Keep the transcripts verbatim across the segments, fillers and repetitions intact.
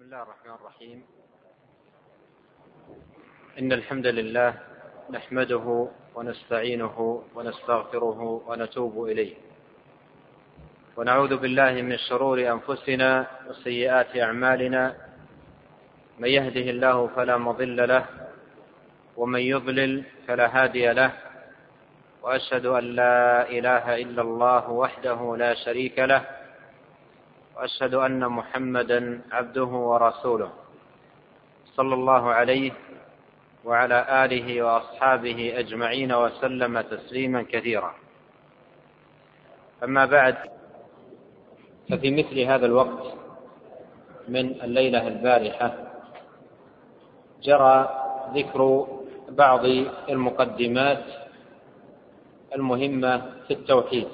الله الرحمن الرحيم. إن الحمد لله نحمده ونستعينه ونستغفره ونتوب إليه، ونعوذ بالله من شرور أنفسنا وسيئات أعمالنا، من يهده الله فلا مضل له ومن يضلل فلا هادي له، وأشهد أن لا إله إلا الله وحده لا شريك له، وأشهد أن محمدا عبده ورسوله، صلى الله عليه وعلى آله وأصحابه أجمعين وسلم تسليما كثيرا. أما بعد، ففي مثل هذا الوقت من الليلة البارحة جرى ذكر بعض المقدمات المهمة في التوحيد،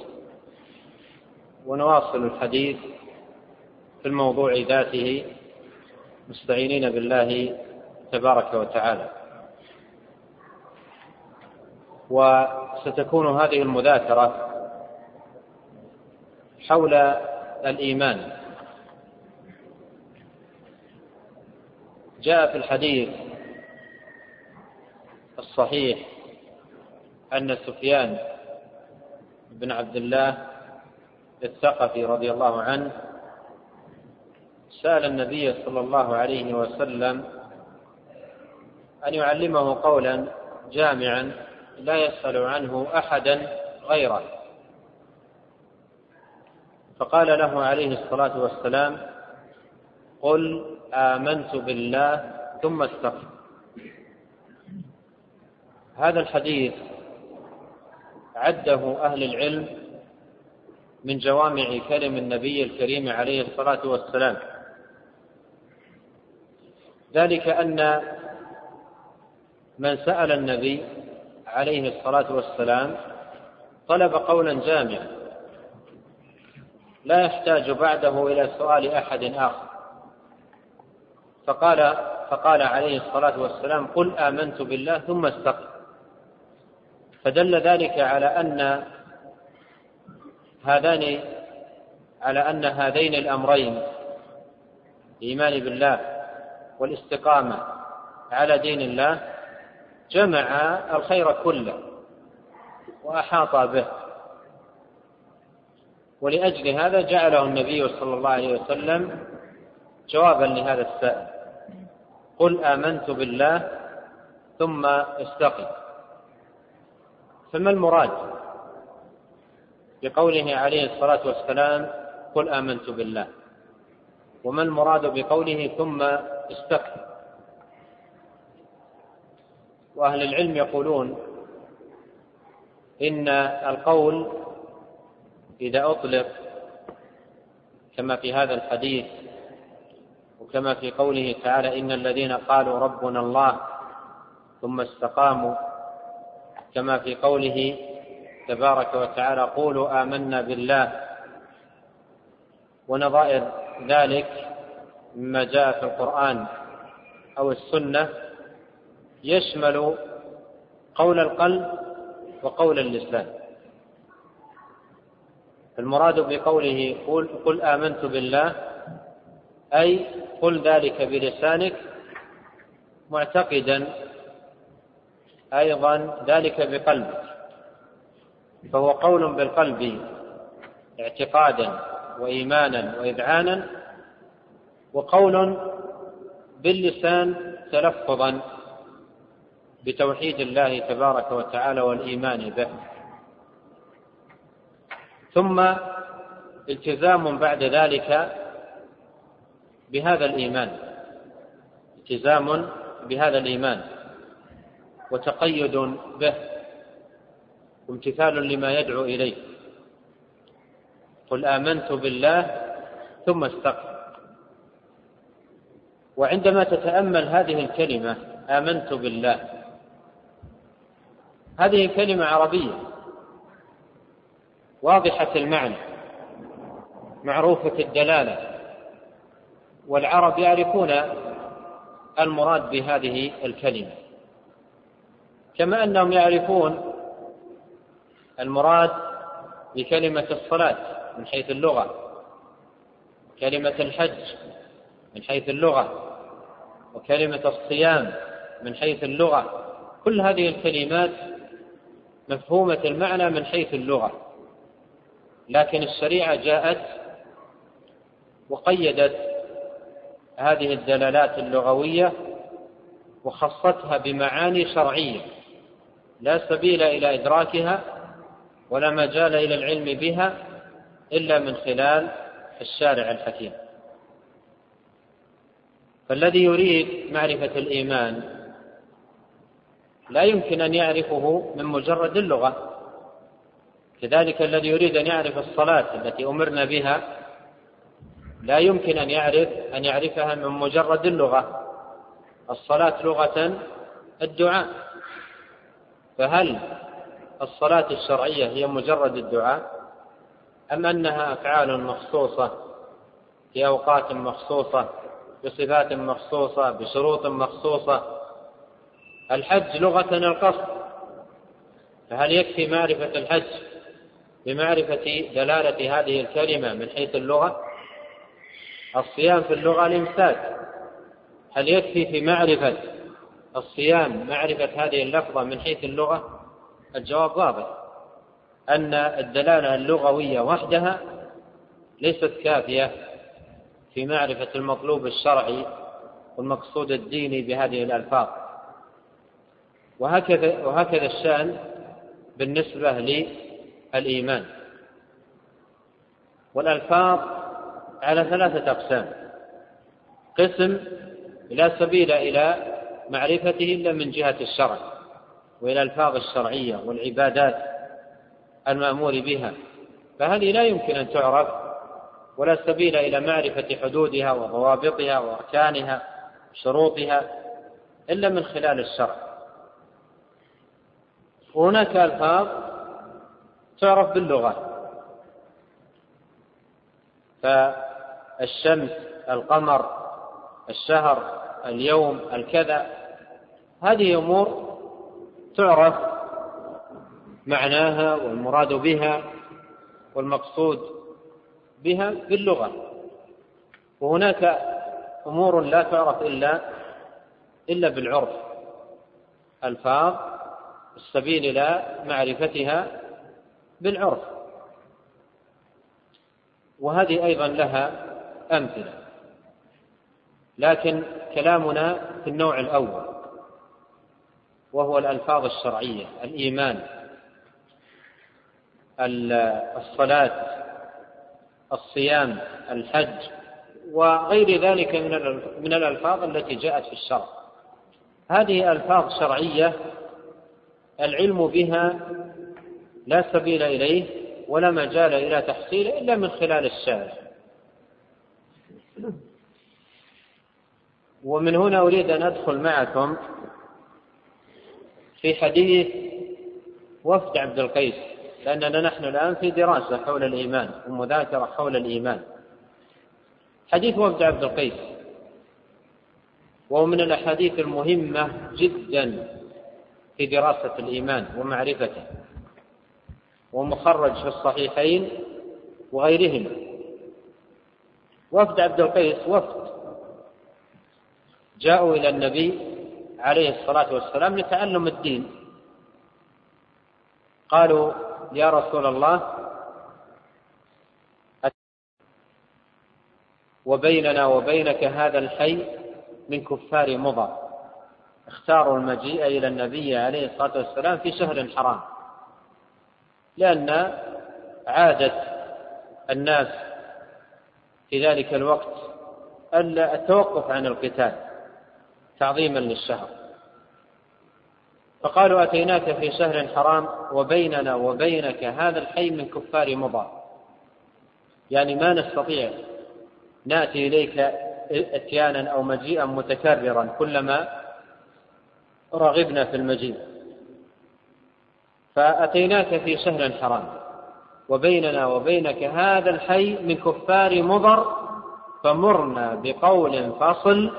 ونواصل الحديث في الموضوع ذاته مستعينين بالله تبارك وتعالى. وستكون هذه المذاكرة حول الإيمان. جاء في الحديث الصحيح أن سفيان بن عبد الله الثقفي رضي الله عنه سأل النبي صلى الله عليه وسلم أن يعلمه قولا جامعا لا يسأل عنه أحدا غيره، فقال له عليه الصلاة والسلام: قل آمنت بالله ثم استقم. هذا الحديث عده أهل العلم من جوامع كلم النبي الكريم عليه الصلاة والسلام، ذلك أن من سأل النبي عليه الصلاة والسلام طلب قولا جامعا لا يحتاج بعده إلى سؤال أحد آخر، فقال, فقال عليه الصلاة والسلام: قل آمنت بالله ثم استقم. فدل ذلك على أن هذان على أن هذين الأمرين، الإيمان بالله والاستقامة على دين الله، جمع الخير كله وأحاط به، ولأجل هذا جعله النبي صلى الله عليه وسلم جوابا لهذا السائل: قل آمنت بالله ثم استقم. فما المراد بقوله عليه الصلاة والسلام قل آمنت بالله، وما المراد بقوله ثم استقم؟ وأهل العلم يقولون إن القول إذا أطلق كما في هذا الحديث، وكما في قوله تعالى: إن الذين قالوا ربنا الله ثم استقاموا، كما في قوله تبارك وتعالى: قولوا آمنا بالله، ونظائر ذلك مما جاء في القرآن أو السنة، يشمل قول القلب وقول اللسان. المراد بقوله قل, قل آمنت بالله أي قل ذلك بلسانك، معتقدا أيضا ذلك بقلبك، فهو قول بالقلب اعتقادا وإيمانا وإذعانا، وقول باللسان تلفظا بتوحيد الله تبارك وتعالى والإيمان به، ثم التزام بعد ذلك بهذا الإيمان، التزام بهذا الإيمان وتقيد به وامتثال لما يدعو إليه. قل آمنت بالله ثم استقم. وعندما تتأمل هذه الكلمة آمنت بالله، هذه كلمة عربية واضحة المعنى معروفة الدلالة، والعرب يعرفون المراد بهذه الكلمة، كما أنهم يعرفون المراد بكلمة الصلاة من حيث اللغة، كلمة الحج من حيث اللغة، وكلمة الصيام من حيث اللغة. كل هذه الكلمات مفهومة المعنى من حيث اللغة، لكن الشريعة جاءت وقيدت هذه الدلالات اللغوية وخصتها بمعاني شرعية لا سبيل إلى إدراكها ولا مجال إلى العلم بها إلا من خلال الشارع الحكيم. فالذي يريد معرفة الإيمان لا يمكن أن يعرفه من مجرد اللغة، كذلك الذي يريد أن يعرف الصلاة التي أمرنا بها لا يمكن أن يعرف أن يعرفها من مجرد اللغة. الصلاة لغة الدعاء، فهل الصلاة الشرعية هي مجرد الدعاء أم أنها أفعال مخصوصة في أوقات مخصوصة بصفات مخصوصة بشروط مخصوصة؟ الحج لغة القصد، فهل يكفي معرفة الحج بمعرفة دلالة هذه الكلمة من حيث اللغة؟ الصيام في اللغة الإمساك، هل يكفي في معرفة الصيام معرفة هذه اللفظة من حيث اللغة؟ الجواب واضح، أن الدلالة اللغوية وحدها ليست كافية في معرفة المطلوب الشرعي والمقصود الديني بهذه الألفاظ. وهكذا, وهكذا الشأن بالنسبة للإيمان. والألفاظ على ثلاثة أقسام: قسم لا سبيل إلى معرفته إلا من جهة الشرع وإلى الألفاظ الشرعية والعبادات المأمور بها، فهذه لا يمكن أن تعرف ولا سبيل إلى معرفة حدودها وضوابطها وأركانها وشروطها إلا من خلال الشرع. وهناك ألفاظ تعرف باللغة، فالشمس، القمر، الشهر، اليوم، الكذا، هذه أمور تعرف معناها والمراد بها والمقصود بها باللغة. وهناك أمور لا تعرف إلا إلا بالعرف، ألفاظ السبيل إلى معرفتها بالعرف، وهذه أيضا لها أمثلة. لكن كلامنا في النوع الأول وهو الألفاظ الشرعية: الإيمان، الصلاة، الصيام، الحج، وغير ذلك من الألفاظ التي جاءت في الشرع. هذه ألفاظ شرعية العلم بها لا سبيل إليه ولا مجال إلى تحصيله إلا من خلال الشارع. ومن هنا أريد أن أدخل معكم في حديث وفد عبد القيس، لأننا نحن الآن في دراسة حول الإيمان ومذاكرة حول الإيمان. حديث وفد عبد القيس وهو من الأحاديث المهمة جدا في دراسة الإيمان ومعرفته، ومخرج في الصحيحين وغيرهما. وفد عبد القيس وفد جاءوا إلى النبي عليه الصلاة والسلام لتعلم الدين. قالوا: يا رسول الله، وبيننا وبينك هذا الحي من كفار مضر. اختاروا المجيء إلى النبي عليه الصلاة والسلام في شهر حرام، لأن عادة الناس في ذلك الوقت التوقف عن القتال تعظيما للشهر. فقالوا: أتيناك في شهر حرام وبيننا وبينك هذا الحي من كفار مضر، يعني ما نستطيع نأتي إليك اتيانا أو مجيئا متكررا كلما رغبنا في المجيء، فأتيناك في شهر حرام وبيننا وبينك هذا الحي من كفار مضر، فمرنا بقول فصل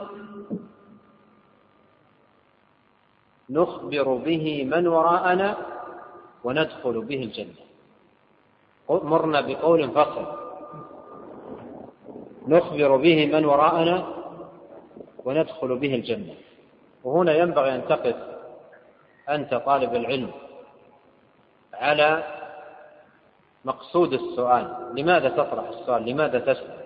نخبر به من وراءنا وندخل به الجنة. مرنا بقول فصل نخبر به من وراءنا وندخل به الجنة. وهنا ينبغي أن تقف أنت طالب العلم على مقصود السؤال، لماذا تطرح السؤال، لماذا تسأل.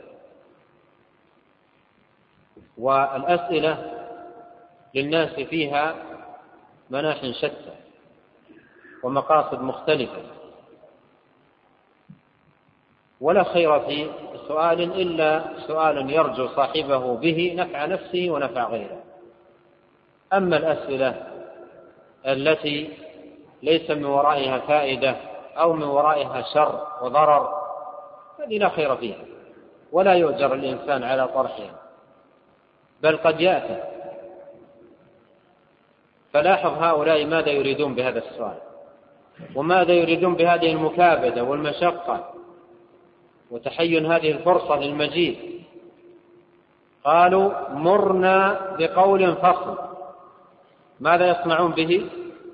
والأسئلة للناس فيها مناح شتى ومقاصد مختلفة، ولا خير في سؤال إلا سؤال يرجو صاحبه به نفع نفسه ونفع غيره. أما الأسئلة التي ليس من ورائها فائدة أو من ورائها شر وضرر هذه لا خير فيها، ولا يؤجر الإنسان على طرحها، بل قد يأتي. فلاحظ هؤلاء ماذا يريدون بهذا السؤال، وماذا يريدون بهذه المكابدة والمشقة وتحين هذه الفرصة للمجيء. قالوا مرنا بقول فصل. ماذا يصنعون به؟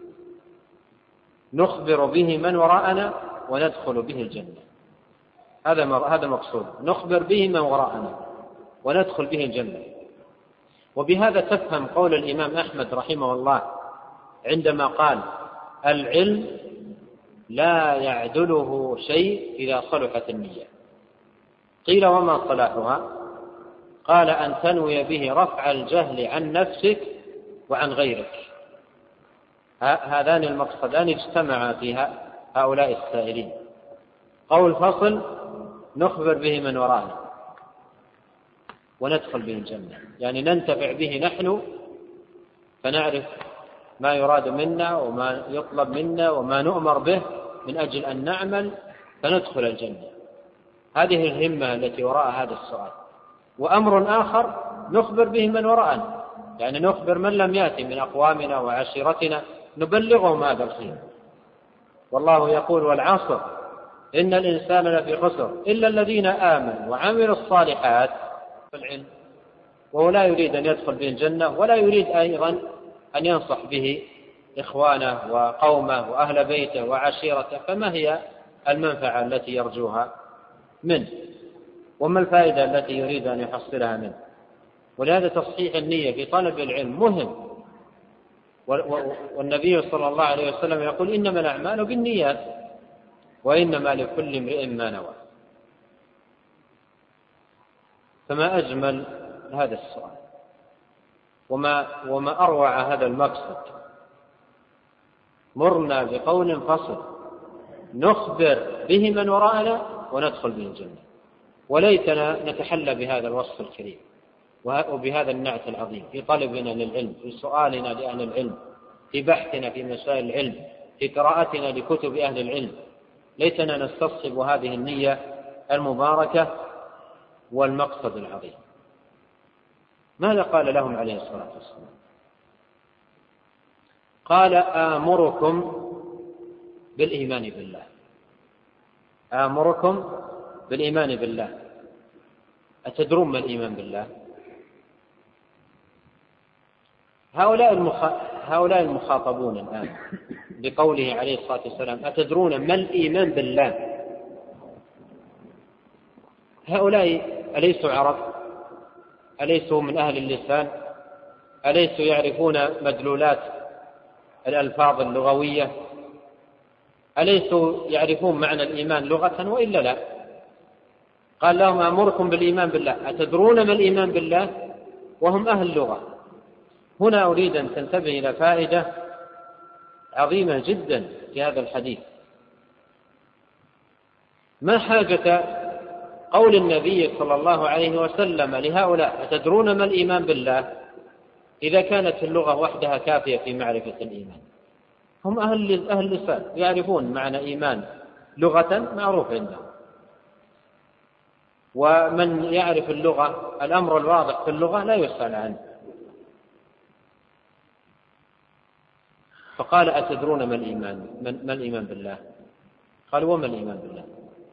نخبر به من وراءنا وندخل به الجنة. هذا هذا مقصود، نخبر به من وراءنا وندخل به الجنة. وبهذا تفهم قول الإمام أحمد رحمه الله عندما قال العلم لا يعدله شيء إذا صلحت النية. قيل وما صلاحها؟ قال أن تنوي به رفع الجهل عن نفسك وعن غيرك. هذان المقصدان اجتمعا فيها هؤلاء السائلين. قول فصل نخبر به من وراءنا وندخل به الجنة، يعني ننتفع به نحن فنعرف ما يراد منا وما يطلب منا وما نؤمر به من أجل أن نعمل فندخل الجنة. هذه الهمة التي وراء هذا السؤال. وأمر آخر نخبر به من وراءنا، يعني نخبر من لم يأتي من أقوامنا وعشيرتنا نبلغهم هذا الخير. والله يقول والعصر إن الإنسان لفي خسر إلا الذين آمنوا وعملوا الصالحات في العلم. وهو لا يريد أن يدخل به الجنة، ولا يريد أيضا أن ينصح به إخوانه وقومه وأهل بيته وعشيرته، فما هي المنفعة التي يرجوها منه، وما الفائدة التي يريد أن يحصلها منه؟ ولهذا تصحيح النية في طلب العلم مهم. والنبي صلى الله عليه وسلم يقول إنما الأعمال بالنيات وإنما لكل امرئ ما نوى. فما أجمل هذا السؤال، وما, وما أروع هذا المقصد. مرنا بقول فصل نخبر به من وراءنا وندخل به الجنة. وليتنا نتحلى بهذا الوصف الكريم وبهذا النعت العظيم في طلبنا للعلم، في سؤالنا لأهل العلم، في بحثنا في مسائل العلم، في قراءتنا لكتب أهل العلم. ليتنا نستصحب هذه النية المباركة والمقصد العظيم. ماذا قال لهم عليه الصلاة والسلام؟ قال آمركم بالإيمان بالله. آمركم بالإيمان بالله. أتدرون ما الإيمان بالله؟ هؤلاء المخ... هؤلاء المخاطبون الآن بقوله عليه الصلاة والسلام أتدرون ما الإيمان بالله؟ هؤلاء أليسوا عرب؟ أليسوا من أهل اللسان؟ أليسوا يعرفون مدلولات الألفاظ اللغوية؟ أليسوا يعرفون معنى الإيمان لغة وإلا لا؟ قال لهم أمركم بالإيمان بالله. أتدرون ما الإيمان بالله؟ وهم أهل اللغة. هنا أريد أن تنتبه إلى فائدة عظيمة جدا في هذا الحديث. ما حاجة قول النبي صلى الله عليه وسلم لهؤلاء أتدرون ما الإيمان بالله إذا كانت اللغة وحدها كافية في معرفة الإيمان؟ هم أهل أهل اللسان يعرفون معنى إيمان لغة معروف عندهم. ومن يعرف اللغة الأمر الواضح في اللغة لا يسأل عنه. فقال أتدرون ما الإيمان ما الإيمان بالله؟ قالوا وما الإيمان بالله؟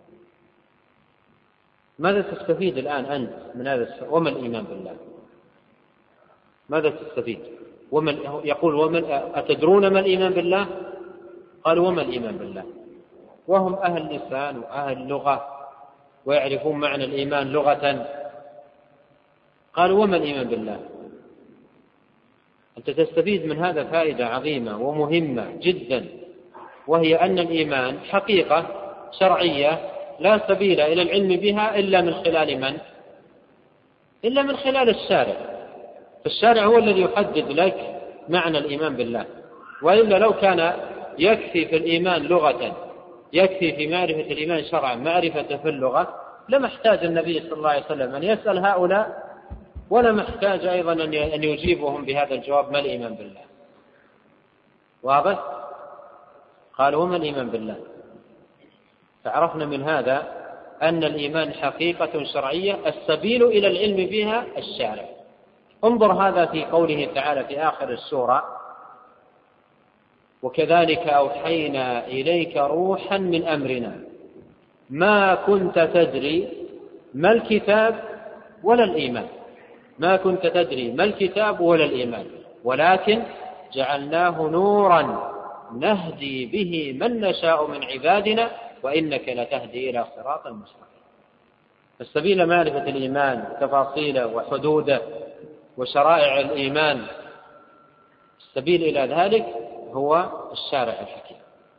ماذا تستفيد الآن أنت من هذا السؤال؟ وما الإيمان بالله؟ ماذا تستفيد؟ ومن يقول ومن أتدرون ما الإيمان بالله؟ قالوا وما الإيمان بالله؟ وهم أهل لسان وأهل لغة ويعرفون معنى الإيمان لغة. قالوا وما الإيمان بالله؟ أنت تستفيد من هذا فائدة عظيمة ومهمة جدا، وهي أن الإيمان حقيقة شرعية لا سبيل إلى العلم بها إلا من خلال من؟ إلا من خلال الشارع. فالشارع هو الذي يحدد لك معنى الإيمان بالله، وإلا لو كان يكفي في الإيمان لغة، يكفي في معرفة الإيمان شرعا معرفة في اللغة، لما احتاج النبي صلى الله عليه وسلم أن يسأل هؤلاء، ولا محتاج أيضا أن يجيبهم بهذا الجواب: ما الإيمان بالله؟ واضح؟ قالوا: وما الإيمان بالله؟ فعرفنا من هذا أن الإيمان حقيقة شرعية السبيل إلى العلم بها الشارع. انظر هذا في قوله تعالى في آخر السورة: وكذلك أوحينا إليك روحا من أمرنا ما كنت تدري ما الكتاب ولا الإيمان. ما كنت تدري ما الكتاب ولا الإيمان ولكن جعلناه نورا نهدي به من نشاء من عبادنا وإنك لتهدي إلى صراط مستقيم. السبيل معرفة الإيمان تفاصيله وحدوده وشرائع الإيمان، السبيل إلى ذلك هو الشارع الحكيم،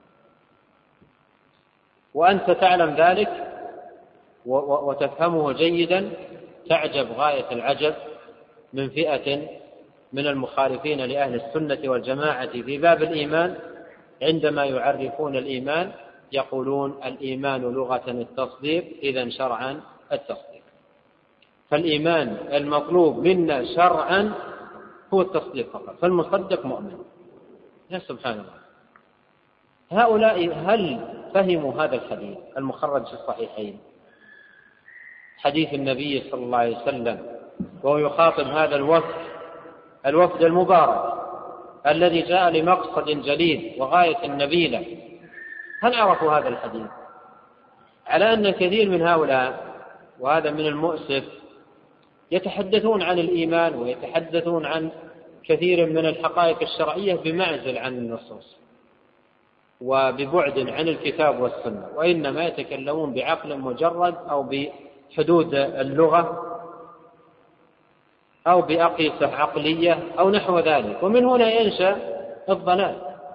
وأنت تعلم ذلك وتفهمه جيدا. تعجب غاية العجب من فئة من المخالفين لأهل السنة والجماعة في باب الإيمان، عندما يعرفون الإيمان يقولون: الإيمان لغة التصديق، إذن شرعا التصديق. فالإيمان المطلوب منا شرعا هو التصديق فقط، فالمصدق مؤمن. يا سبحان الله، هؤلاء هل فهموا هذا الحديث المخرج في الصحيحين، حديث النبي صلى الله عليه وسلم وهو يخاطب هذا الوفد الوفد المبارك الذي جاء لمقصد جليل وغاية النبيلة؟ هل عرفوا هذا الحديث؟ على أن كثير من هؤلاء، وهذا من المؤسف، يتحدثون عن الإيمان ويتحدثون عن كثير من الحقائق الشرعية بمعزل عن النصوص وببعد عن الكتاب والسنة، وإنما يتكلمون بعقل مجرد أو بحدود اللغة أو بأقيسة عقلية أو نحو ذلك، ومن هنا ينشأ الضلال.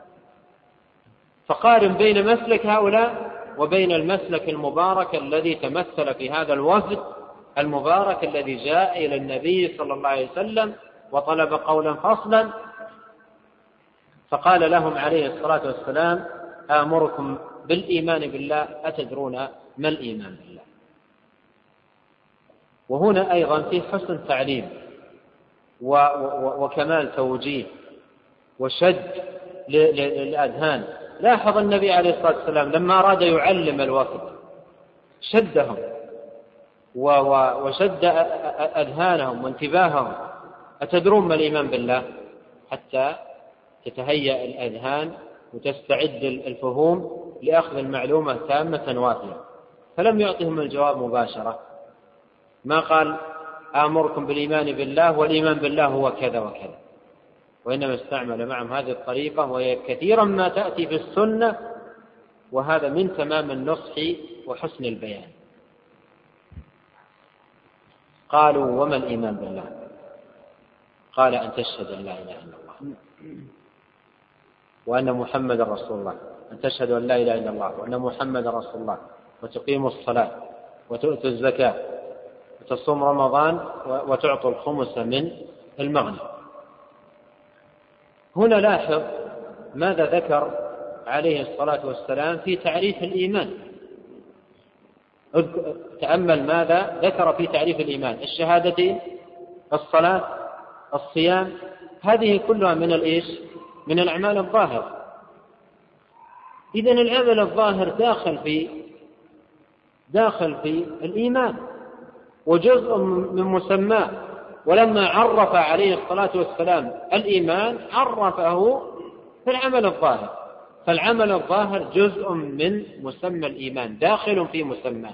فقارن بين مسلك هؤلاء وبين المسلك المبارك الذي تمثل في هذا الوفد المبارك الذي جاء إلى النبي صلى الله عليه وسلم وطلب قولا فصلا، فقال لهم عليه الصلاة والسلام: آمركم بالإيمان بالله، أتدرون ما الإيمان بالله؟ وهنا أيضا في حسن تعليم وكمال توجيه وشد للأذهان. لاحظ النبي عليه الصلاة والسلام لما أراد يعلم الوفد شدهم وشد أذهانهم وانتباههم: أتدرون ما الإيمان بالله؟ حتى تتهيأ الأذهان وتستعد الفهوم لأخذ المعلومة تامة وافية. فلم يعطهم الجواب مباشرة، ما قال: آمركم بالإيمان بالله والإيمان بالله هو كذا وكذا، وإنما استعمل معهم هذه الطريقة، وهي كثيرا ما تأتي في السنة، وهذا من تمام النصح وحسن البيان. قالوا: وما الإيمان بالله؟ قال: أن تشهد أن لا إله إلا الله وأن محمد رسول الله، أن تشهد أن لا إله إلا الله وأن محمد رسول الله، وتقيم الصلاة وتؤتي الزكاة وتصوم رمضان وتعطي الخمس من المغنم. هنا لاحظ ماذا ذكر عليه الصلاة والسلام في تعريف الإيمان. تأمل ماذا ذكر في تعريف الإيمان: الشهادتين، الصلاة، الصيام، هذه كلها من الإيش؟ من الأعمال الظاهرة. إذن العمل الظاهر داخل في داخل في الإيمان وجزء من مسماه. ولما عرف عليه الصلاة والسلام الإيمان عرفه في العمل الظاهر، فالعمل الظاهر جزء من مسمى الإيمان، داخل في مسماه.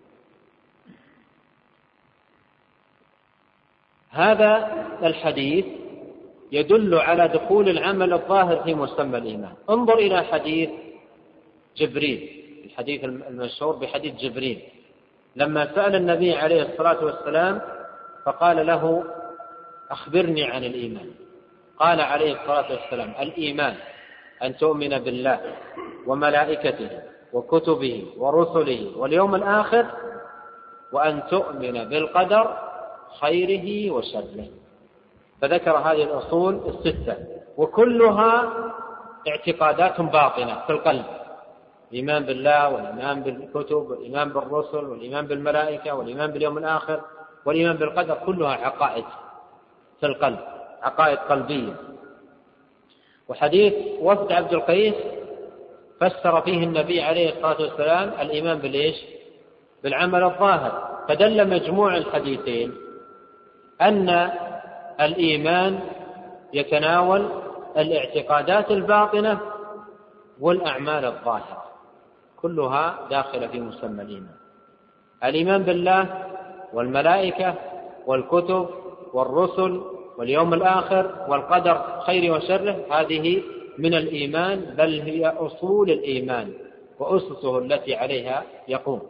هذا الحديث يدل على دخول العمل الظاهر في مسمى الإيمان. انظر إلى حديث جبريل، الحديث المشهور بحديث جبريل، لما سأل النبي عليه الصلاة والسلام فقال له: أخبرني عن الإيمان. قال عليه الصلاة والسلام: الإيمان أن تؤمن بالله وملائكته وكتبه ورسله واليوم الآخر، وأن تؤمن بالقدر خيره وشره. فذكر هذه الأصول الستة، وكلها اعتقادات باطنة في القلب: الإيمان بالله والإيمان بالكتب والإيمان بالرسل والإيمان بالملائكة والإيمان باليوم الآخر والإيمان بالقدر، كلها عقائد في القلب، عقائد قلبية. وحديث وفد عبد القيس فسر فيه النبي عليه الصلاة والسلام الإيمان بالإيش؟ بالعمل الظاهر. فدل مجموع الحديثين أن الإيمان يتناول الاعتقادات الباطنة والأعمال الظاهرة، كلها داخلة في مسمى الإيمان. الإيمان بالله والملائكة والكتب والرسل واليوم الآخر والقدر خير وشره، هذه من الإيمان، بل هي أصول الإيمان وأسسه التي عليها يقوم.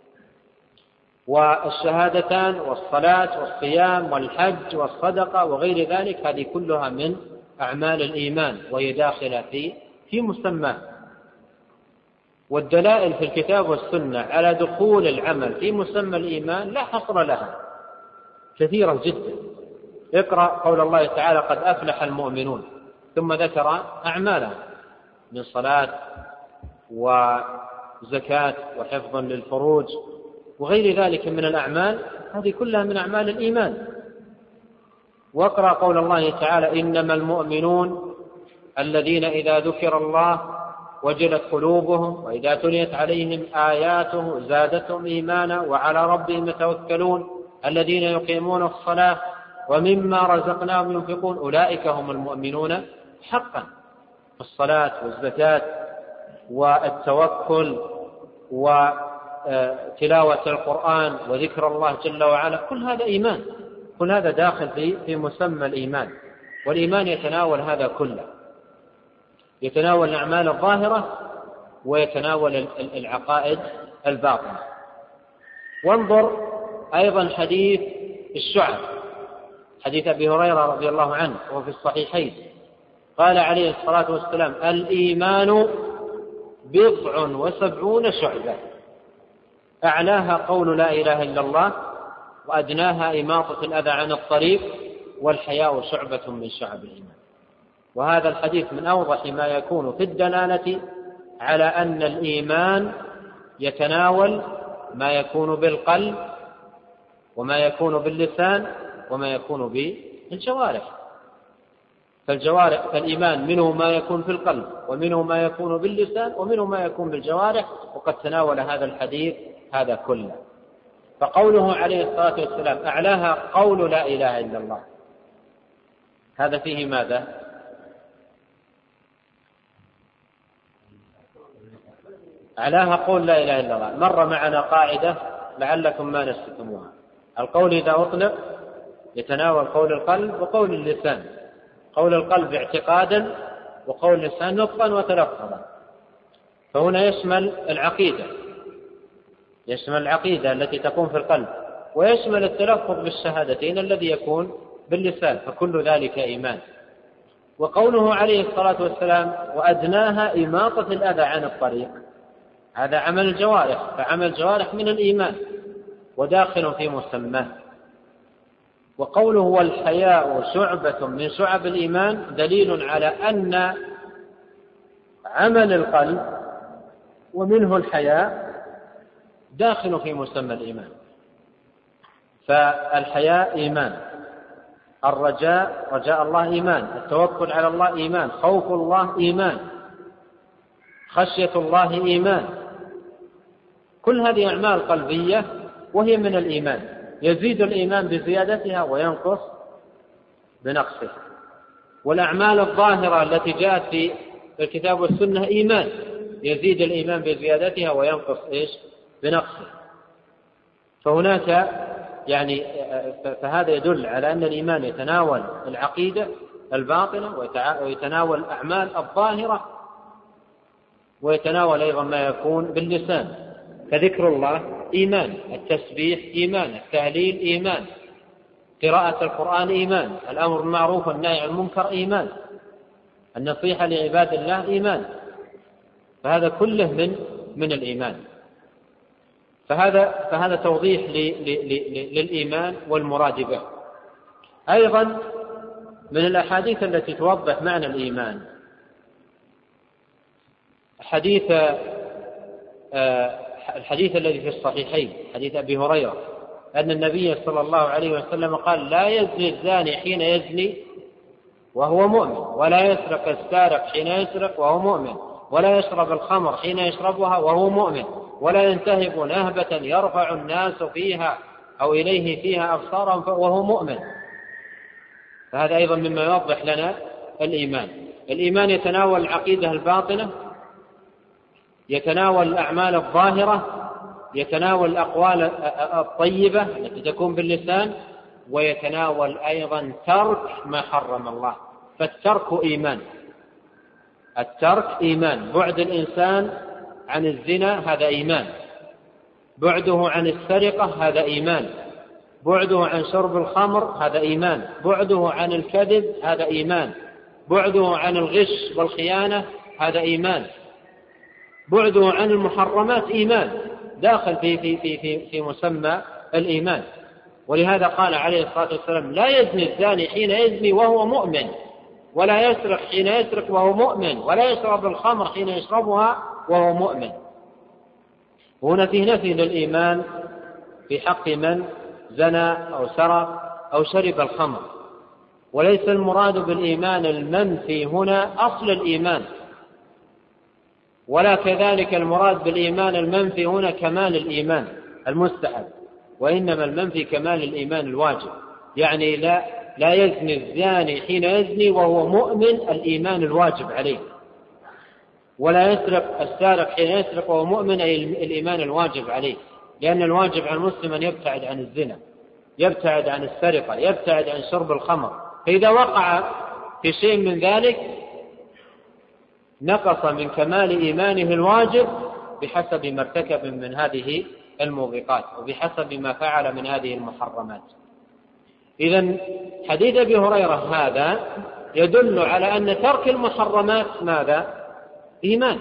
والشهادتان والصلاة والصيام والحج والصدقة وغير ذلك، هذه كلها من أعمال الإيمان وهي داخلة في في مسماه. والدلائل في الكتاب والسنة على دخول العمل في مسمى الإيمان لا حصر لها، كثيرا جدا. اقرأ قول الله تعالى: قد أفلح المؤمنون، ثم ذكر أعمالها من صلاة وزكاة وحفظ للفروج وغير ذلك من الأعمال، هذه كلها من أعمال الإيمان. واقرأ قول الله تعالى: إنما المؤمنون الذين إذا ذكر الله وجلت قلوبهم وإذا تليت عليهم آياته زادتهم إيمانا وعلى ربهم يتوكلون الذين يقيمون الصلاة ومما رزقناهم ينفقون أولئك هم المؤمنون حقا. الصلاة والزكاة والتوكل وتلاوة القرآن وذكر الله جل وعلا، كل هذا إيمان، كل هذا داخل في في مسمى الإيمان. والإيمان يتناول هذا كله، يتناول الأعمال الظاهرة ويتناول العقائد الباطنة. وانظر أيضا حديث الشعب، حديث أبي هريرة رضي الله عنه وهو في الصحيحين، قال عليه الصلاة والسلام: الإيمان بضع وسبعون شعبة، أعلاها قول لا إله إلا الله، وأدناها إماطة الأذى عن الطريق، والحياء شعبة من شعب الإيمان. وهذا الحديث من أوضح ما يكون في الدلالة على أن الإيمان يتناول ما يكون بالقلب وما يكون باللسان وما يكون بالجوارح. فالجوارح فالإيمان منه ما يكون في القلب ومنه ما يكون باللسان ومنه ما يكون بالجوارح، وقد تناول هذا الحديث هذا كله. فقوله عليه الصلاة والسلام: أعلاها قول لا إله إلا الله، هذا فيه ماذا؟ أعلاها قول لا إله إلا الله. مر معنا قاعدة لعلكم ما نسيتموها: القول إذا أطلق يتناول قول القلب وقول اللسان، قول القلب اعتقادا وقول اللسان نطقا وتلفظا. فهنا يشمل العقيدة، يشمل العقيدة التي تكون في القلب، ويشمل التلفظ بالشهادتين الذي يكون باللسان، فكل ذلك إيمان. وقوله عليه الصلاة والسلام: وأدناها إماطة الأذى عن الطريق، هذا عمل الجوارح، فعمل الجوارح من الإيمان وداخل في مسماه. وقوله والحياء شعبة من شعب الإيمان دليل على أن عمل القلب ومنه الحياء داخل في مسمى الإيمان. فالحياء إيمان، الرجاء رجاء الله إيمان، التوكل على الله إيمان، خوف الله إيمان، خشية الله إيمان، كل هذه أعمال قلبية وهي من الإيمان، يزيد الإيمان بزيادتها وينقص بنقصه. والأعمال الظاهرة التي جاءت في الكتاب والسنة إيمان، يزيد الإيمان بزيادتها وينقص إيش؟ بنقصه. فهناك يعني فهذا يدل على أن الإيمان يتناول العقيدة الباطنة ويتناول الأعمال الظاهرة ويتناول أيضا ما يكون باللسان، كذكر الله إيمان، التسبيح إيمان، التهليل إيمان، قراءة القرآن إيمان، الأمر بالمعروف والنهي عن المنكر إيمان، النصيحة لعباد الله إيمان، فهذا كله من من الإيمان. فهذا فهذا توضيح للإيمان والمراد به. أيضا من الأحاديث التي توضح معنى الإيمان حديث الحديث الذي في الصحيحين، حديث أبي هريرة أن النبي صلى الله عليه وسلم قال: لا يزني الزاني حين يزني وهو مؤمن، ولا يسرق السارق حين يسرق وهو مؤمن، ولا يشرب الخمر حين يشربها وهو مؤمن، ولا ينتهب نهبة يرفع الناس فيها أو إليه فيها أبصارهم وهو مؤمن. فهذا أيضا مما يوضح لنا الإيمان. الإيمان يتناول العقيدة الباطنة، يتناول الأعمال الظاهرة، يتناول الأقوال الطيبة التي تكون باللسان، ويتناول أيضا ترك ما حرم الله. فالترك إيمان، الترك إيمان. بعد الإنسان عن الزنا هذا إيمان، بعده عن السرقة هذا إيمان، بعده عن شرب الخمر هذا إيمان، بعده عن الكذب هذا إيمان، بعده عن الغش والخيانة هذا إيمان، بعده عن المحرمات إيمان، داخل في في في في, في مسمى الإيمان. ولهذا قال عليه الصلاة والسلام: لا يزني الزاني حين يزني وهو مؤمن، ولا يسرق حين يسرق وهو مؤمن، ولا يشرب الخمر حين يشربها وهو مؤمن. هنا فيه نفي للإيمان في حق من زنى أو سرق أو شرب الخمر، وليس المراد بالإيمان المنفي هنا أصل الإيمان، ولا كذلك المراد بالإيمان المنفي هنا كمال الإيمان المستحب، وإنما المنفي كمال الإيمان الواجب. يعني لا لا يزني الزاني حين يزني وهو مؤمن، الإيمان الواجب عليه، ولا يسرق السارق حين يسرق وهو مؤمن، أي الإيمان الواجب عليه، لأن الواجب على المسلم أن يبتعد عن الزنا، يبتعد عن السرقة، يبتعد عن شرب الخمر. فإذا وقع في شيء من ذلك نقص من كمال إيمانه الواجب بحسب ما ارتكب من هذه الموبقات، وبحسب ما فعل من هذه المحرمات. إذن حديث أبي هريرة هذا يدل على أن ترك المحرمات ماذا؟ إيمان.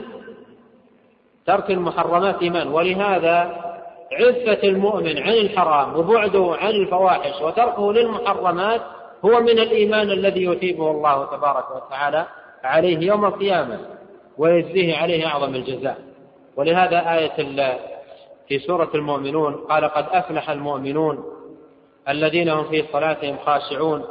ترك المحرمات إيمان. ولهذا عفة المؤمن عن الحرام وبعده عن الفواحش وتركه للمحرمات هو من الإيمان الذي يثيبه الله تبارك وتعالى عليه يوم القيامة ويجزيه عليه أعظم الجزاء. ولهذا آية في سورة المؤمنون قال: قد أفلح المؤمنون الذين هم في صلاتهم خاشعون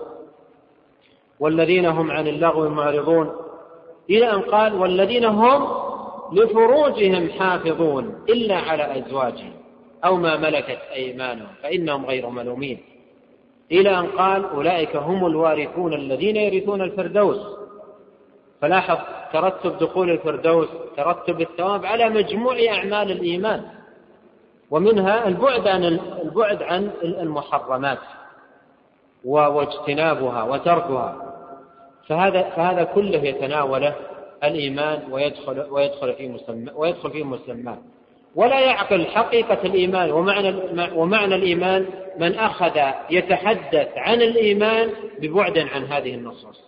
والذين هم عن اللغو معرضون، إلى أن قال: والذين هم لفروجهم حافظون إلا على أزواجهم أو ما ملكت أيمانهم فإنهم غير ملومين، إلى أن قال: أولئك هم الوارثون الذين يرثون الفردوس. فلاحظ ترتب دخول الفردوس، ترتب الثواب على مجموع أعمال الإيمان، ومنها البعد عن البعد عن المحرمات واجتنابها وتركها. فهذا فهذا كله يتناوله الإيمان ويدخل ويدخل في مسمى ويدخل فيه مسمى. ولا يعقل حقيقة الإيمان ومعنى ومعنى الإيمان من أخذ يتحدث عن الإيمان ببعد عن هذه النصوص.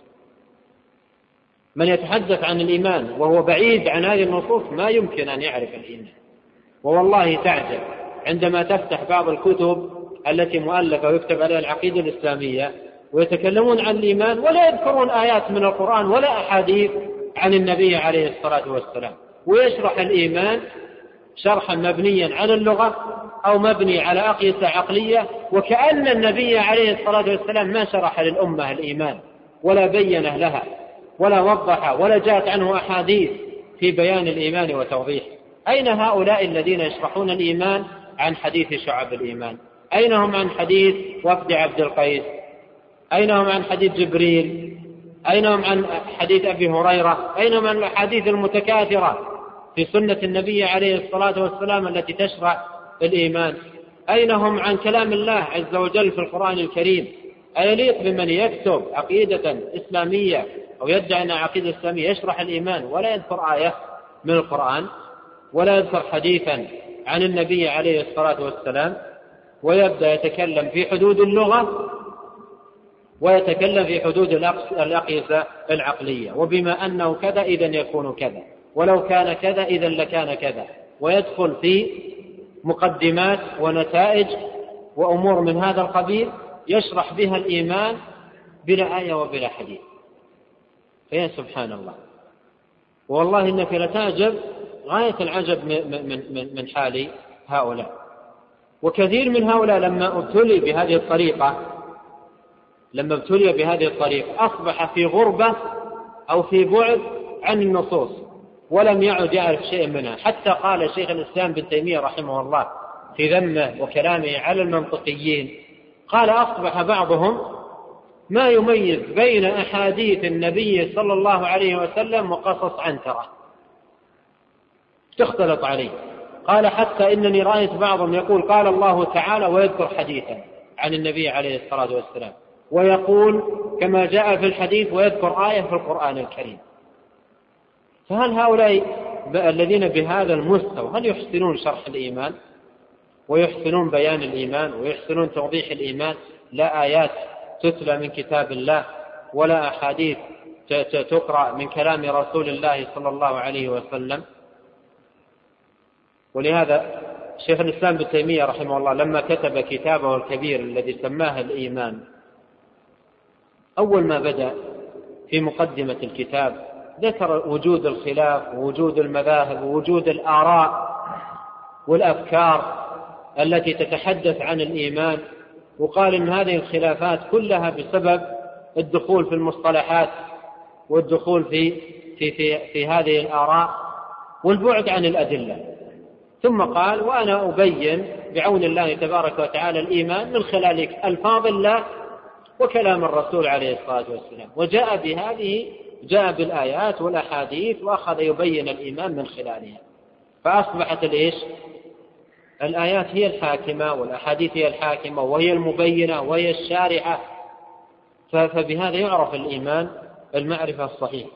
من يتحدث عن الإيمان وهو بعيد عن هذه النصوص ما يمكن أن يعرف الإيمان. ووالله تعجب عندما تفتح بعض الكتب التي مؤلفة ويكتب عليها العقيدة الإسلامية ويتكلمون عن الإيمان ولا يذكرون آيات من القرآن ولا أحاديث عن النبي عليه الصلاة والسلام، ويشرح الإيمان شرحا مبنيا على اللغة أو مبني على أقيسة عقلية، وكأن النبي عليه الصلاة والسلام ما شرح للأمة الإيمان ولا بينه لها ولا وضح ولا جاءت عنه أحاديث في بيان الإيمان وتوضيحه. أين هؤلاء الذين يشرحون الإيمان عن حديث شعب الإيمان؟ أين هم عن حديث وفد عبد القيس؟ أين هم عن حديث جبريل؟ أين هم عن حديث أبي هريرة؟ أين هم عن الحديث المتكاثرة في سنة النبي عليه الصلاة والسلام التي تشرح الإيمان؟ أين هم عن كلام الله عز وجل في القرآن الكريم؟ أيليق بمن يكتب عقيدة إسلامية أو يدعي أن عقيدة إسلامية يشرح الإيمان ولا يذكر آية من القرآن ولا يذكر حديثا عن النبي عليه الصلاة والسلام، ويبدأ يتكلم في حدود اللغة ويتكلم في حدود الأقيسة العقلية، وبما أنه كذا إذن يكون كذا، ولو كان كذا إذن لكان كذا، ويدخل في مقدمات ونتائج وأمور من هذا القبيل يشرح بها الإيمان بلا آية وبلا حديث. فيا سبحان الله، والله إنك لتعجب غاية العجب من, من, من حال هؤلاء. وكثير من هؤلاء لما ابتلي بهذه الطريقة لما ابتلي بهذه الطريقة أصبح في غربة أو في بعد عن النصوص، ولم يعد يعرف شيء منها. حتى قال شيخ الإسلام ابن تيمية رحمه الله في ذمه وكلامه على المنطقيين، قال أصبح بعضهم ما يميز بين أحاديث النبي صلى الله عليه وسلم وقصص عنترة، تختلط عليه. قال حتى إنني رأيت بعضهم يقول قال الله تعالى ويذكر حديثا عن النبي عليه الصلاة والسلام، ويقول كما جاء في الحديث ويذكر آية في القرآن الكريم. فهل هؤلاء الذين بهذا المستوى هل يحسنون شرح الإيمان ويحسنون بيان الإيمان ويحسنون توضيح الإيمان؟ لا آيات تتلى من كتاب الله ولا أحاديث تقرأ من كلام رسول الله صلى الله عليه وسلم. ولهذا شيخ الإسلام ابن تيمية رحمه الله لما كتب كتابه الكبير الذي سماه الإيمان، أول ما بدأ في مقدمة الكتاب ذكر وجود الخلاف ووجود المذاهب ووجود الآراء والأفكار التي تتحدث عن الإيمان، وقال إن هذه الخلافات كلها بسبب الدخول في المصطلحات والدخول في, في, في, في هذه الآراء والبعد عن الأدلة. ثم قال وأنا أبين بعون الله تبارك وتعالى الإيمان من خلال ألفاظ الله وكلام الرسول عليه الصلاة والسلام، وجاء بهذه جاء بالآيات والأحاديث وأخذ يبين الإيمان من خلالها. فأصبحت الإيش؟ الآيات هي الحاكمة والأحاديث هي الحاكمة وهي المبينة وهي الشارحة. فبهذا يعرف الإيمان المعرفة الصحيحة.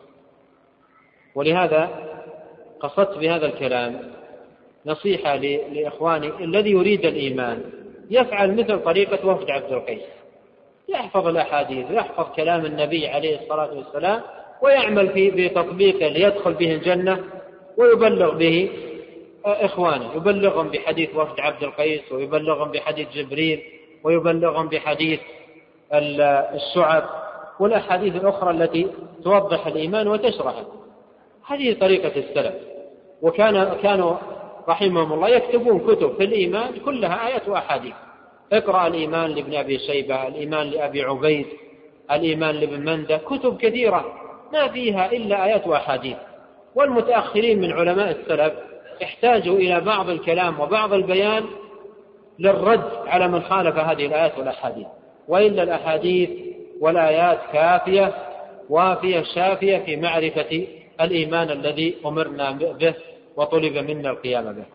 ولهذا قصدت بهذا الكلام نصيحة لإخواني الذي يريد الإيمان يفعل مثل طريقة وفد عبد القيس، يحفظ الأحاديث ويحفظ كلام النبي عليه الصلاة والسلام ويعمل في بتطبيقه ليدخل به الجنة ويبلغ به إخوانه، يبلغهم بحديث وفد عبد القيس ويبلغهم بحديث جبريل ويبلغهم بحديث الشعب والأحاديث الأخرى التي توضح الإيمان وتشرحه. هذه طريقة السلف، وكان كانوا رحمهم الله يكتبون كتب في الإيمان كلها آيات وأحاديث. اقرأ الإيمان لابن أبي شيبة، الإيمان لأبي عبيد، الإيمان لابن مندة، كتب كثيرة ما فيها إلا آيات وأحاديث. والمتأخرين من علماء السلف احتاجوا إلى بعض الكلام وبعض البيان للرد على من خالف هذه الآيات والأحاديث، وإلا الأحاديث والآيات كافية وافية شافية في معرفة الإيمان الذي أمرنا به وطلب منا القيام به.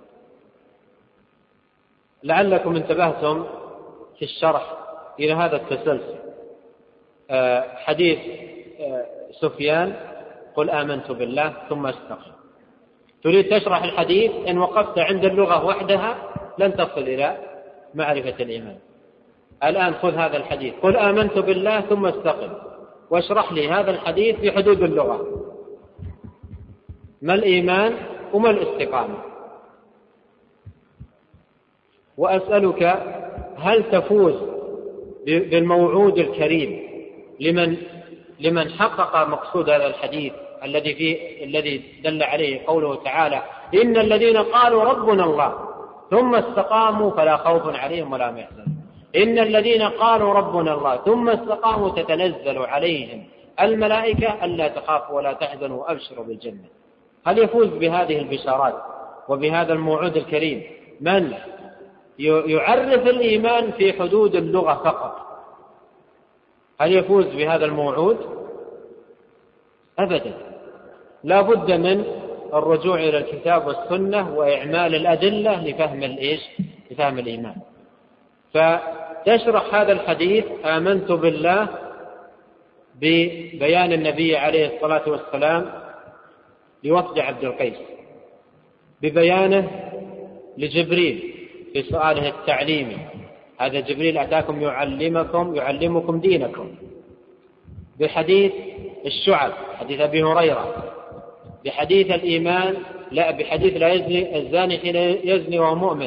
لعلكم انتبهتم في الشرح إلى هذا التسلسل. حديث سفيان قل آمنت بالله ثم استقم. تريد تشرح الحديث، إن وقفت عند اللغة وحدها لن تصل إلى معرفة الإيمان. الآن خذ هذا الحديث قل آمنت بالله ثم استقم، واشرح لي هذا الحديث في حدود اللغة. ما الإيمان وما الاستقامة؟ وأسألك هل تفوز بالموعود الكريم لمن لمن حقق مقصود هذا الحديث الذي فيه الذي دل عليه قوله تعالى إن الذين قالوا ربنا الله ثم استقاموا فلا خوف عليهم ولا هم يحزنون. إن الذين قالوا ربنا الله ثم استقاموا تتنزل عليهم الملائكة ألا تخافوا ولا تحزنوا وأبشروا بالجنة. هل يفوز بهذه البشارات وبهذا الموعود الكريم من يعرف الإيمان في حدود اللغة فقط؟ هل يفوز بهذا الموعود؟ أبدا. لا بد من الرجوع إلى الكتاب والسنة وإعمال الأدلة لفهم الإيش؟ لفهم الإيمان. فتشرح هذا الحديث آمنت بالله ببيان النبي عليه الصلاة والسلام لوفد عبد القيس، ببيانه لجبريل في سؤاله التعليمي، هذا جبريل أتاكم يعلمكم يعلمكم دينكم بحديث الشعب حديث أبي هريرة، بحديث الإيمان لا بحديث لا يزني الزاني حين يزني وهو مؤمن،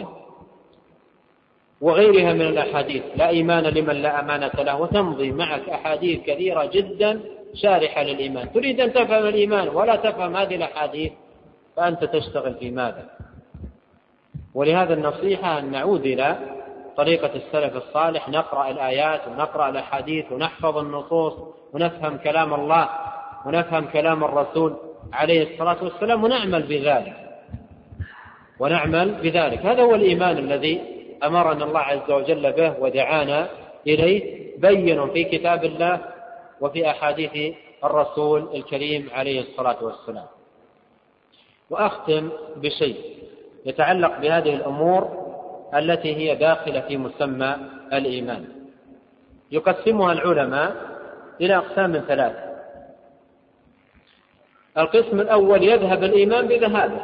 وغيرها من الأحاديث، لا إيمان لمن لا أمانة له، وتمضي معك أحاديث كثيرة جدا شارحة للإيمان. تريد أن تفهم الإيمان ولا تفهم هذه الأحاديث فأنت تشتغل في ماذا؟ ولهذا النصيحة أن نعود إلى طريقة السلف الصالح، نقرأ الآيات ونقرأ الأحاديث ونحفظ النصوص ونفهم كلام الله ونفهم كلام الرسول عليه الصلاة والسلام ونعمل بذلك ونعمل بذلك. هذا هو الإيمان الذي أمرنا الله عز وجل به ودعانا إليه، بين في كتاب الله وفي أحاديث الرسول الكريم عليه الصلاة والسلام. وأختم بشيء يتعلق بهذه الأمور التي هي داخلة في مسمى الإيمان. يقسمها العلماء إلى أقسام ثلاثة. القسم الأول يذهب الإيمان بذهابه،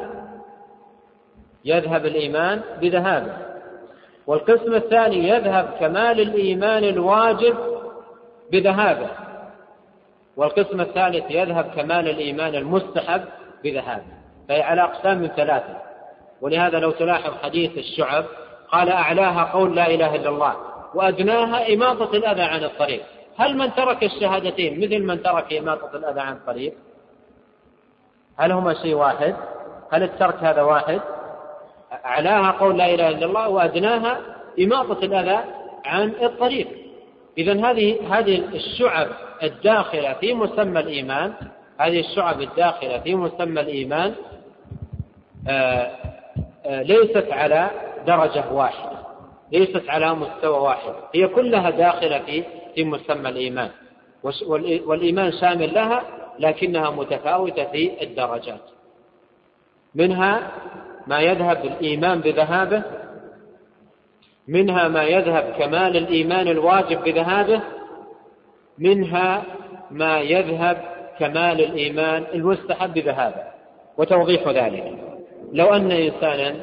يذهب الإيمان بذهابه. والقسم الثاني يذهب كمال الإيمان الواجب بذهابه. والقسم الثالث يذهب كمال الإيمان المستحب بذهابه. فهي على أقسام ثلاثة. ولهذا لو تلاحظ حديث الشعب قال أعلاها قول لا إله إلا الله وأدناها إماطة الأذى عن الطريق. هل من ترك الشهادتين مثل من ترك إماطة الأذى عن الطريق؟ هل هما شيء واحد؟ هل الترك هذا واحد؟ أعلاها قول لا إله إلا الله وأدناها إماطة الأذى عن الطريق. إذن هذه هذه الشعب الداخلة في مسمى الإيمان، هذه الشعب الداخلة في مسمى الإيمان آآ آآ ليست على درجة واحدة، ليست على مستوى واحد، هي كلها داخلة في في مسمى الإيمان، والإيمان شامل لها لكنها متفاوتة في الدرجات. منها ما يذهب الإيمان بذهابه، منها ما يذهب كمال الإيمان الواجب بذهابه، منها ما يذهب كمال الإيمان المستحب بذهابه. وتوضيح ذلك لو أن إنسانا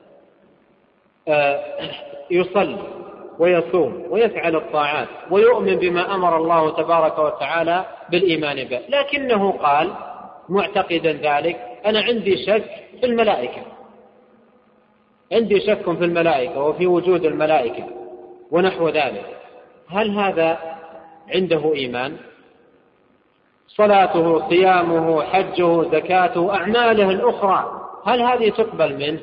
يصلي ويصوم ويفعل الطاعات ويؤمن بما أمر الله تبارك وتعالى بالإيمان به، لكنه قال معتقدا ذلك أنا عندي شك في الملائكة، عندي شك في الملائكة وفي وجود الملائكة ونحو ذلك، هل هذا عنده إيمان؟ صلاته، صيامه، حجه، زكاته، أعماله الأخرى، هل هذه تقبل منه؟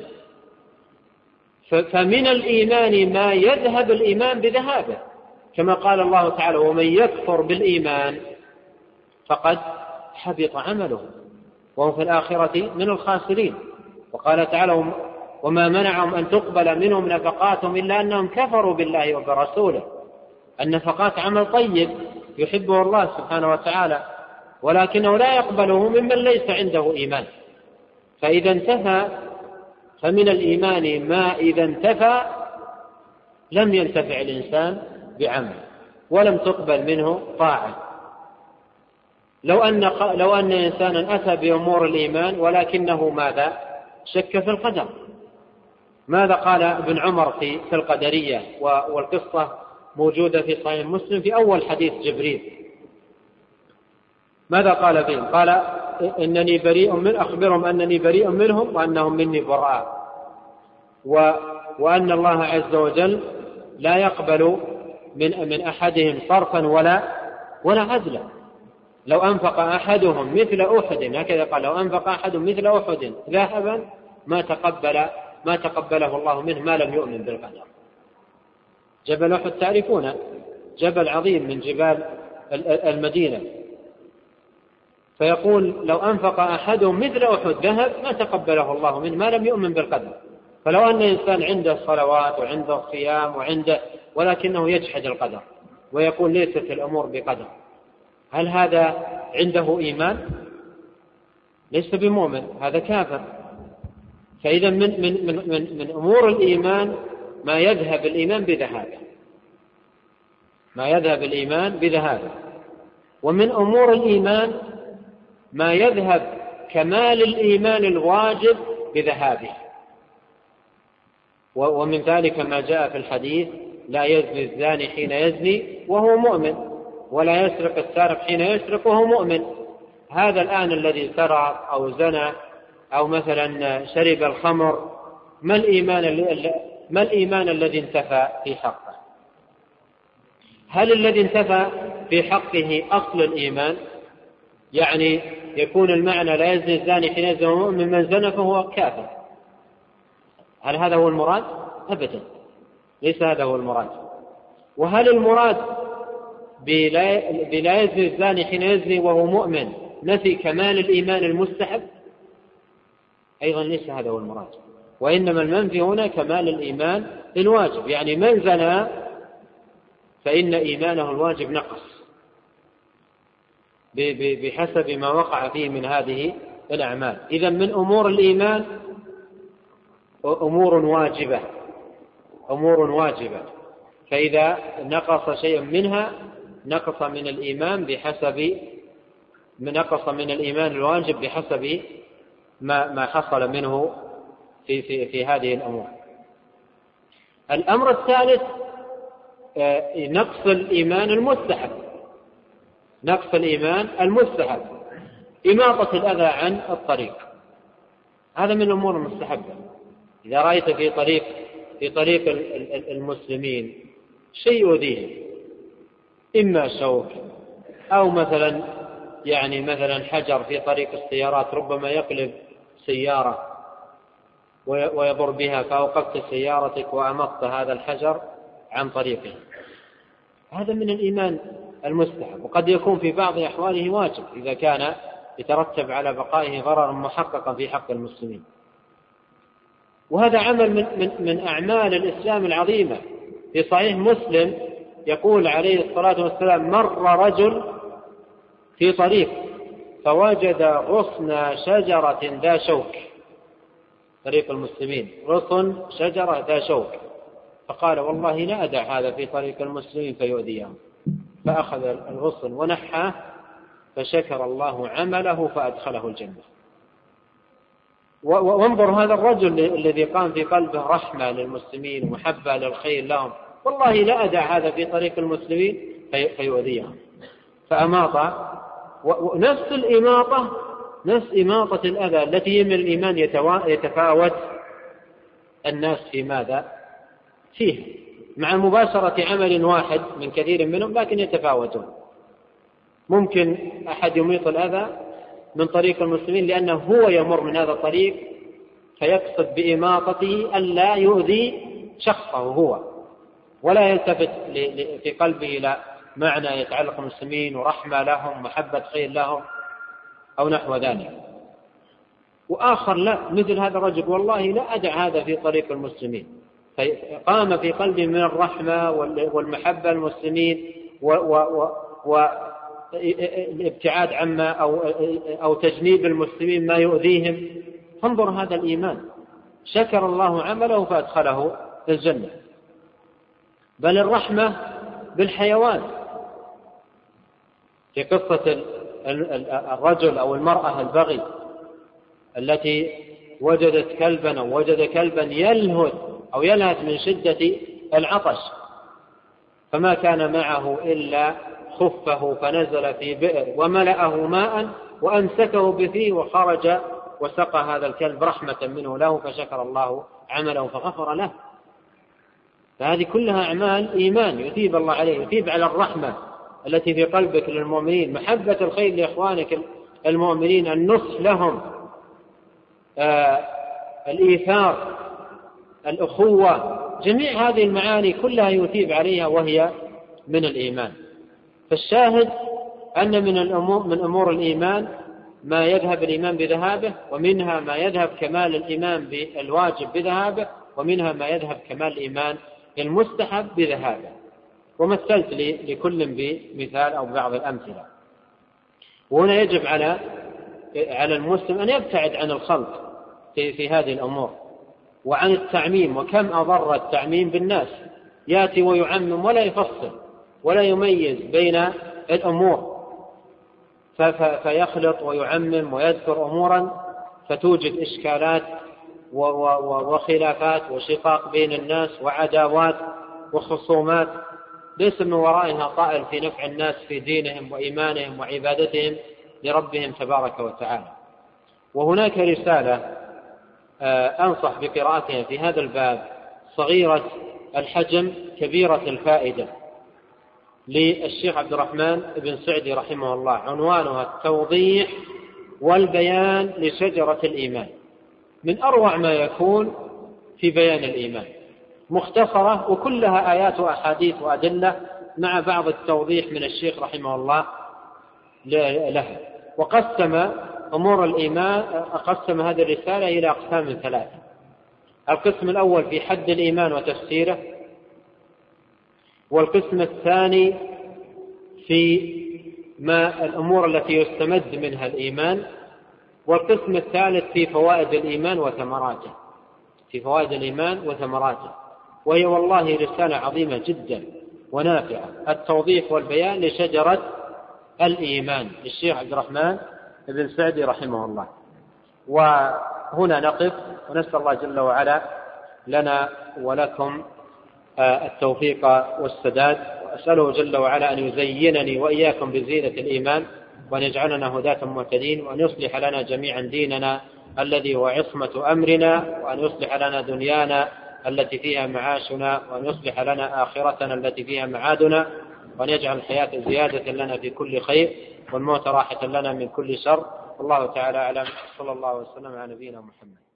فمن الإيمان ما يذهب الإيمان بذهابه، كما قال الله تعالى ومن يكفر بالإيمان فقد حبط عمله وهو في الآخرة من الخاسرين. وقال تعالى وما منعهم أن تقبل منهم نفقاتهم إلا أنهم كفروا بالله وبرسوله. النفقات عمل طيب يحبه الله سبحانه وتعالى، ولكنه لا يقبله ممن ليس عنده إيمان. فإذا انتفى فمن الإيمان ما إذا انتفى لم ينتفع الإنسان بعمل ولم تقبل منه طاعة. لو أن لو أن إنسانا أتى بأمور الإيمان ولكنه ماذا؟ شك في القدر. ماذا قال ابن عمر في في القدرية؟ والقصة موجودة في صحيح مسلم في أول حديث جبريل. ماذا قال فيهم؟ قال إنني بريء من أخبرهم أنني بريء منهم وأنهم مني براء، و وأن الله عز وجل لا يقبل من من أحدهم صرفا ولا ولا عدلا. لو أنفق أحدهم مثل أحد، هكذا قال لو أنفق أحد مثل أحد ذهبا ما تقبل ما تقبله الله منه ما لم يؤمن بالقدر. جبل أحد تعرفونه، جبل عظيم من جبال المدينة، فيقول لو أنفق أحدهم مثل أحد ذهب ما تقبله الله منه ما لم يؤمن بالقدر. فلو أن إنسان عنده صلوات وعنده صيام وعنده ولكنه يجحد القدر ويقول ليست الأمور بقدر، هل هذا عنده إيمان؟ ليس بمؤمن، هذا كافر. فإذا من, من, من, من, من أمور الإيمان ما يذهب الإيمان بذهابه، ما يذهب الإيمان بذهابه. ومن أمور الإيمان ما يذهب كمال الإيمان الواجب بذهابه. ومن ذلك ما جاء في الحديث لا يزني الزاني حين يزني وهو مؤمن. ولا يسرق السارق حين يسرق وهو مؤمن. هذا الآن الذي سرق أو زنى أو مثلا شرب الخمر، ما الإيمان, ما الإيمان الذي انتفى في حقه؟ هل الذي انتفى في حقه أصل الإيمان؟ يعني يكون المعنى لا يزني الزاني حين يزني المؤمن، من زنى فهو كافر. هل هذا هو المراد؟ أبدا، ليس هذا هو المراد. وهل المراد بلا يزني الزاني حين يزني وهو مؤمن نفي كمال الإيمان المستحب؟ أيضا ليس هذا هو المراد، وإنما المنفي هنا كمال الإيمان الواجب. يعني من زنى فإن إيمانه الواجب نقص بحسب ما وقع فيه من هذه الأعمال. إذن من أمور الإيمان أمور واجبة أمور واجبة فإذا نقص شيء منها نقص من الإيمان بحسب نقص من الإيمان الواجب بحسب ما ما حصل منه في في في هذه الأمور. الأمر الثالث نقص الإيمان المستحب نقص الإيمان المستحب إماطة الأذى عن الطريق. هذا من الأمور المستحبة. إذا رأيت في طريق في طريق المسلمين شيء يؤذيهم، إما شوك أو مثلا يعني مثلا حجر في طريق السيارات، ربما يقلب سيارة ويضر بها، فأوقفت سيارتك وأمطت هذا الحجر عن طريقه، هذا من الإيمان المستحب. وقد يكون في بعض أحواله واجب إذا كان يترتب على بقائه ضرر محققا في حق المسلمين. وهذا عمل من, من, من أعمال الإسلام العظيمة. في صحيح مسلم يقول عليه الصلاة والسلام: مر رجل في طريق فوجد غصن شجرة ذا شوك، طريق المسلمين غصن شجرة ذا شوك، فقال: والله لا أدع هذا في طريق المسلمين فيؤذيهم، فأخذ الغصن ونحاه، فشكر الله عمله فأدخله الجنة. وانظر هذا الرجل الذي قام في قلبه رحمة للمسلمين ومحبة للخير لهم، والله لا أدع هذا في طريق المسلمين فيؤذيهم، فأماط. ونفس الإماطة نفس إماطة الأذى التي من الإيمان يتفاوت الناس في ماذا فيه، مع مباشرة عمل واحد من كثير منهم، لكن يتفاوتون. ممكن أحد يميط الأذى من طريق المسلمين لأنه هو يمر من هذا الطريق فيقصد بإماطته ألا يؤذي شخصه هو، ولا يلتفت في قلبه إلى معنى يتعلق بالمسلمين ورحمة لهم محبة خير لهم أو نحو ذلك. وآخر لا، مثل هذا الرجل: والله لا أدع هذا في طريق المسلمين، فقام في قلبه من الرحمة والمحبة للمسلمين والابتعاد عما أو, أو تجنيب المسلمين ما يؤذيهم. فانظر هذا الإيمان، شكر الله عمله فأدخله الجنة. بل الرحمة بالحيوان، في قصة الرجل أو المرأة البغي التي وجدت كلبا أو وجد كلبا يلهث أو يلهث من شدة العطش، فما كان معه إلا خفه فنزل في بئر وملأه ماء وأمسكه بفيه وخرج وسقى هذا الكلب رحمة منه له، فشكر الله عمله فغفر له. فهذه كلها أعمال إيمان يثيب الله عليه، يثيب على الرحمة التي في قلبك للمؤمنين، محبة الخير لإخوانك المؤمنين، النصح لهم، آه الإيثار، الأخوة، جميع هذه المعاني كلها يثيب عليها وهي من الإيمان. فالشاهد أن من الأمور من أمور الإيمان ما يذهب الإيمان بذهابه، ومنها ما يذهب كمال الإيمان بالواجب بذهابه، ومنها ما يذهب كمال الإيمان المستحب بذهابه. ومثلت لكل بمثال أو بعض الأمثلة. وهنا يجب على على المسلم أن يبتعد عن الخلط في, في هذه الأمور وعن التعميم. وكم أضر التعميم بالناس، يأتي ويعمم ولا يفصل ولا يميز بين الأمور، فيخلط ويعمم ويذكر أمورا فتوجد إشكالات وخلافات وشقاق بين الناس وعداوات وخصومات ليس من ورائها طائل في نفع الناس في دينهم وإيمانهم وعبادتهم لربهم تبارك وتعالى. وهناك رسالة أنصح بقراءتها في هذا الباب، صغيرة الحجم كبيرة الفائدة، للشيخ عبد الرحمن بن سعدي رحمه الله، عنوانها التوضيح والبيان لشجرة الإيمان. من أروع ما يكون في بيان الإيمان، مختصرة وكلها آيات وأحاديث وأدلة مع بعض التوضيح من الشيخ رحمه الله لها. وقسم أمور الإيمان، قسم هذه الرسالة إلى أقسام ثلاثة. القسم الأول في حد الإيمان وتفسيره، والقسم الثاني في ما الأمور التي يستمد منها الإيمان، والقسم الثالث في فوائد الإيمان وثمراته، في فوائد الإيمان وثمراته. وهي والله رسالة عظيمة جدا ونافعة، التوضيح والبيان لشجرة الإيمان للشيخ عبد الرحمن بن سعدي رحمه الله. وهنا نقف، ونسأل الله جل وعلا لنا ولكم التوفيق والسداد، وأسأله جل وعلا أن يزينني وإياكم بزينة الإيمان، وأن يجعلنا هداة مهتدين، وأن يصلح لنا جميعا ديننا الذي هو عصمة أمرنا، وأن يصلح لنا دنيانا التي فيها معاشنا، وأن يصلح لنا آخرتنا التي فيها معادنا، وأن يجعل الحياة زيادة لنا في كل خير، والموت راحة لنا من كل شر. والله تعالى أعلم. صلى الله وسلم على نبينا محمد.